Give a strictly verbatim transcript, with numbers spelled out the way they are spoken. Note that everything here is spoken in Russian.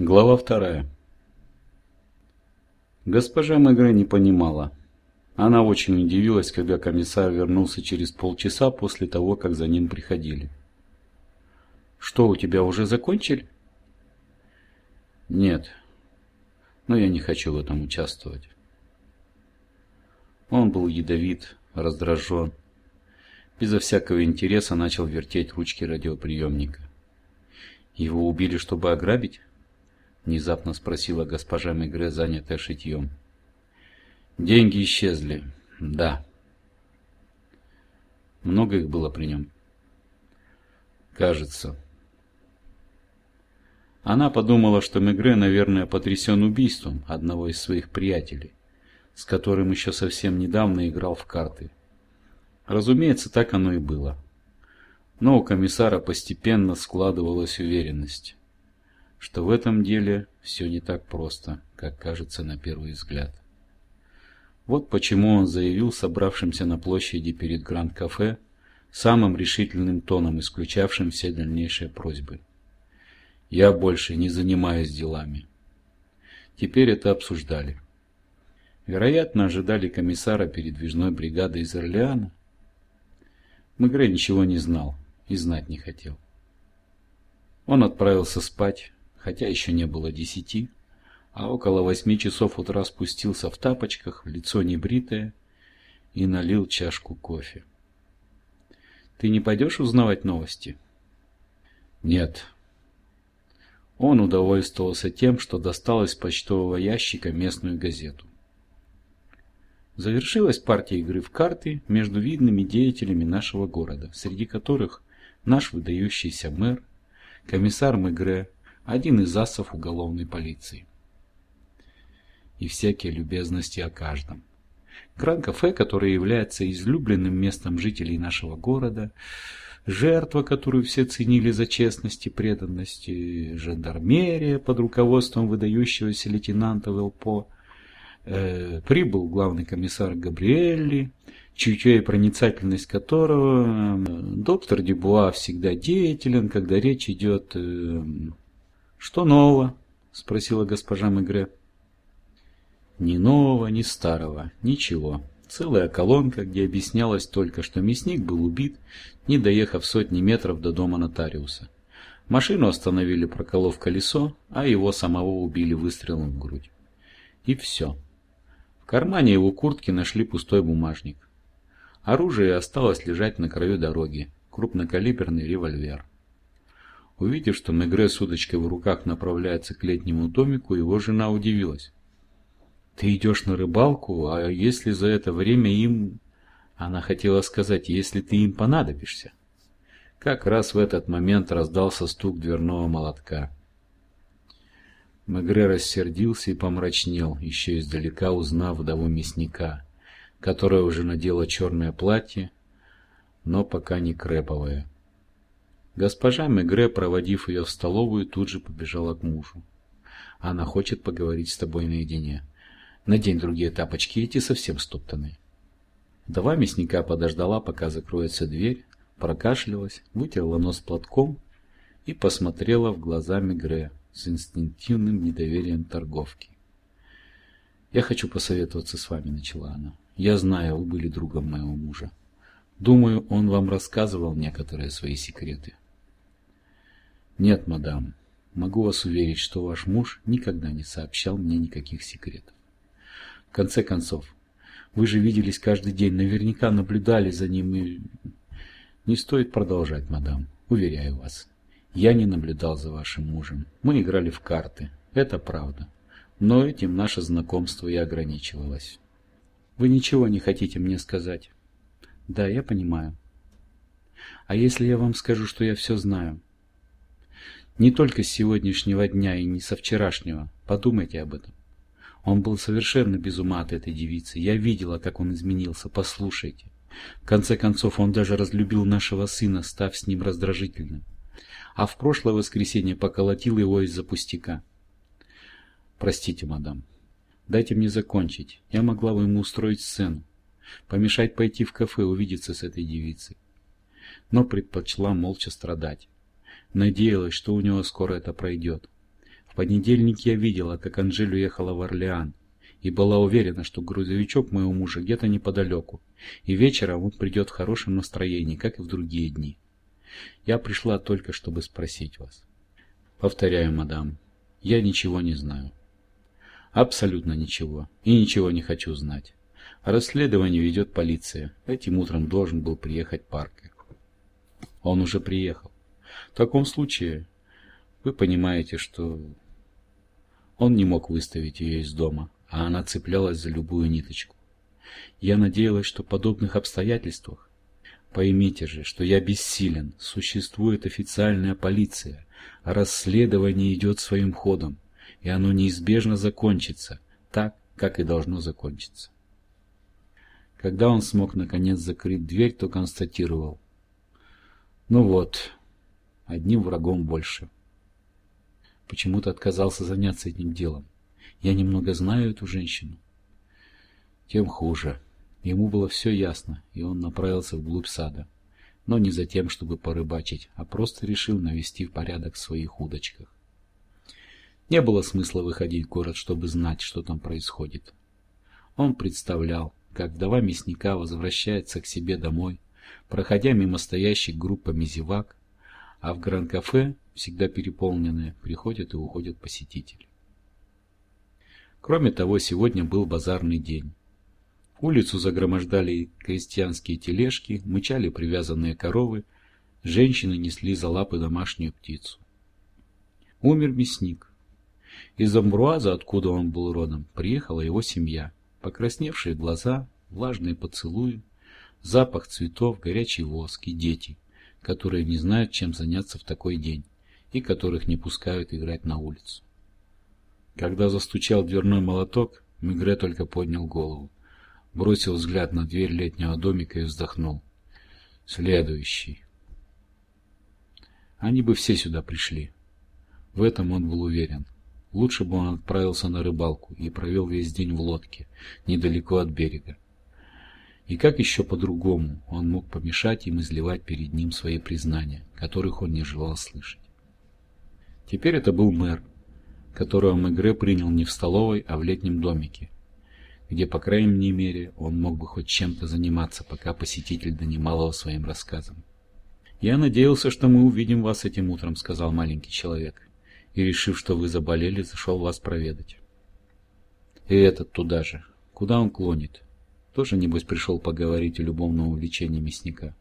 Глава вторая. Госпожа Мегре не понимала. Она очень удивилась, когда комиссар вернулся через полчаса после того, как за ним приходили. «Что, у тебя уже закончили?» «Нет, но я не хочу в этом участвовать». Он был ядовит, раздражен. Безо всякого интереса начал вертеть ручки радиоприемника. «Его убили, чтобы ограбить?» — внезапно спросила госпожа Мегре, занятая шитьем. «Деньги исчезли, да». «Много их было при нем?» «Кажется». Она подумала, что Мегре, наверное, потрясен убийством одного из своих приятелей, с которым еще совсем недавно играл в карты. Разумеется, так оно и было. Но у комиссара постепенно складывалась уверенность, что в этом деле все не так просто, как кажется на первый взгляд. Вот почему он заявил собравшимся на площади перед Гранд-кафе самым решительным тоном, исключавшим все дальнейшие просьбы: «Я больше не занимаюсь делами». Теперь это обсуждали. Вероятно, ожидали комиссара передвижной бригады из Орлеана. Мегре ничего не знал и знать не хотел. Он отправился спать, хотя еще не было десяти, а около восьми часов утра спустился в тапочках, лицо небритое, и налил чашку кофе. «Ты не пойдешь узнавать новости?» «Нет». Он удовольствовался тем, что достал из почтового ящика местную газету. Завершилась партия игры в карты между видными деятелями нашего города, среди которых наш выдающийся мэр, комиссар Мегре, один из асов уголовной полиции. И всякие любезности о каждом. Гранд-кафе, которое является излюбленным местом жителей нашего города, жертва, которую все ценили за честность и преданность, и жандармерия под руководством выдающегося лейтенанта Велпо, э, прибыл главный комиссар Габриэлли, чутье и проницательность которого э, доктор Дюбуа всегда деятелен, когда речь идет... Э, «Что нового?» — спросила госпожа Мегре. «Ни нового, ни старого, ничего. Целая колонка, где объяснялось только, что мясник был убит, не доехав сотни метров до дома нотариуса. Машину остановили, проколов колесо, а его самого убили выстрелом в грудь. И все. В кармане его куртки нашли пустой бумажник. Оружие осталось лежать на краю дороги, крупнокалиберный револьвер. Увидев, что Мегре с удочкой в руках направляется к летнему домику, его жена удивилась. «Ты идешь на рыбалку, а если за это время им...» Она хотела сказать, если ты им понадобишься. Как раз в этот момент раздался стук дверного молотка. Мегре рассердился и помрачнел, еще издалека узнав вдову мясника, которая уже надела черное платье, но пока не креповое. Госпожа Мегре, проводив ее в столовую, тут же побежала к мужу. «Она хочет поговорить с тобой наедине. Надень другие тапочки, эти совсем стоптанные». Вдова мясника подождала, пока закроется дверь, прокашлялась, вытерла нос платком и посмотрела в глаза Мегре с инстинктивным недоверием торговки. «Я хочу посоветоваться с вами», — начала она. «Я знаю, вы были другом моего мужа. Думаю, он вам рассказывал некоторые свои секреты». «Нет, мадам, могу вас уверить, что ваш муж никогда не сообщал мне никаких секретов. В конце концов, вы же виделись каждый день, наверняка наблюдали за ним и... Не стоит продолжать, мадам, уверяю вас. Я не наблюдал за вашим мужем. Мы играли в карты, это правда. Но этим наше знакомство и ограничивалось». «Вы ничего не хотите мне сказать?» «Да, я понимаю. А если я вам скажу, что я все знаю?» «Не только с сегодняшнего дня и не со вчерашнего. Подумайте об этом. Он был совершенно без ума от этой девицы. Я видела, как он изменился. Послушайте. В конце концов, он даже разлюбил нашего сына, став с ним раздражительным. А в прошлое воскресенье поколотил его из-за пустяка». «Простите, мадам. Дайте мне закончить. Я могла бы ему устроить сцену. Помешать пойти в кафе, увидеться с этой девицей. Но предпочла молча страдать. Надеялась, что у него скоро это пройдет. В понедельник я видела, как Анжель уехала в Орлеан, и была уверена, что грузовичок моего мужа где-то неподалеку, и вечером он придет в хорошем настроении, как и в другие дни. Я пришла только, чтобы спросить вас. Повторяю, мадам, я ничего не знаю. Абсолютно ничего, и ничего не хочу знать. Расследование ведет полиция. Этим утром должен был приехать Паркер. Он уже приехал. В таком случае, вы понимаете, что он не мог выставить ее из дома, а она цеплялась за любую ниточку. Я надеялась, что в подобных обстоятельствах... Поймите же, что я бессилен, существует официальная полиция, а расследование идет своим ходом, и оно неизбежно закончится, так, как и должно закончиться. Когда он смог наконец закрыть дверь, то констатировал: ну вот, одним врагом больше. Почему-то отказался заняться этим делом. Я немного знаю эту женщину. Тем хуже. Ему было все ясно, и он направился вглубь сада. Но не за тем, чтобы порыбачить, а просто решил навести в порядок в своих удочках. Не было смысла выходить в город, чтобы знать, что там происходит. Он представлял, как вдова мясника возвращается к себе домой, проходя мимо стоящих группами зевак, а в Гран-кафе, всегда переполненные, приходят и уходят посетители. Кроме того, сегодня был базарный день. Улицу загромождали крестьянские тележки, мычали привязанные коровы, женщины несли за лапы домашнюю птицу. Умер мясник. Из Амбруаза, откуда он был родом, приехала его семья. Покрасневшие глаза, влажные поцелуи, запах цветов, горячий воск и дети, которые не знают, чем заняться в такой день, и которых не пускают играть на улицу. Когда застучал дверной молоток, Мегре только поднял голову, бросил взгляд на дверь летнего домика и вздохнул. Следующий. Они бы все сюда пришли. В этом он был уверен. Лучше бы он отправился на рыбалку и провел весь день в лодке, недалеко от берега. И как еще по-другому он мог помешать им изливать перед ним свои признания, которых он не желал слышать? Теперь это был мэр, которого Мегре принял не в столовой, а в летнем домике, где, по крайней мере, он мог бы хоть чем-то заниматься, пока посетитель донимал его своим рассказом. «Я надеялся, что мы увидим вас этим утром», — сказал маленький человек, «и, решив, что вы заболели, зашел вас проведать». И этот туда же. Куда он клонит? Тоже, небось, пришел поговорить о любовном увлечении мясника.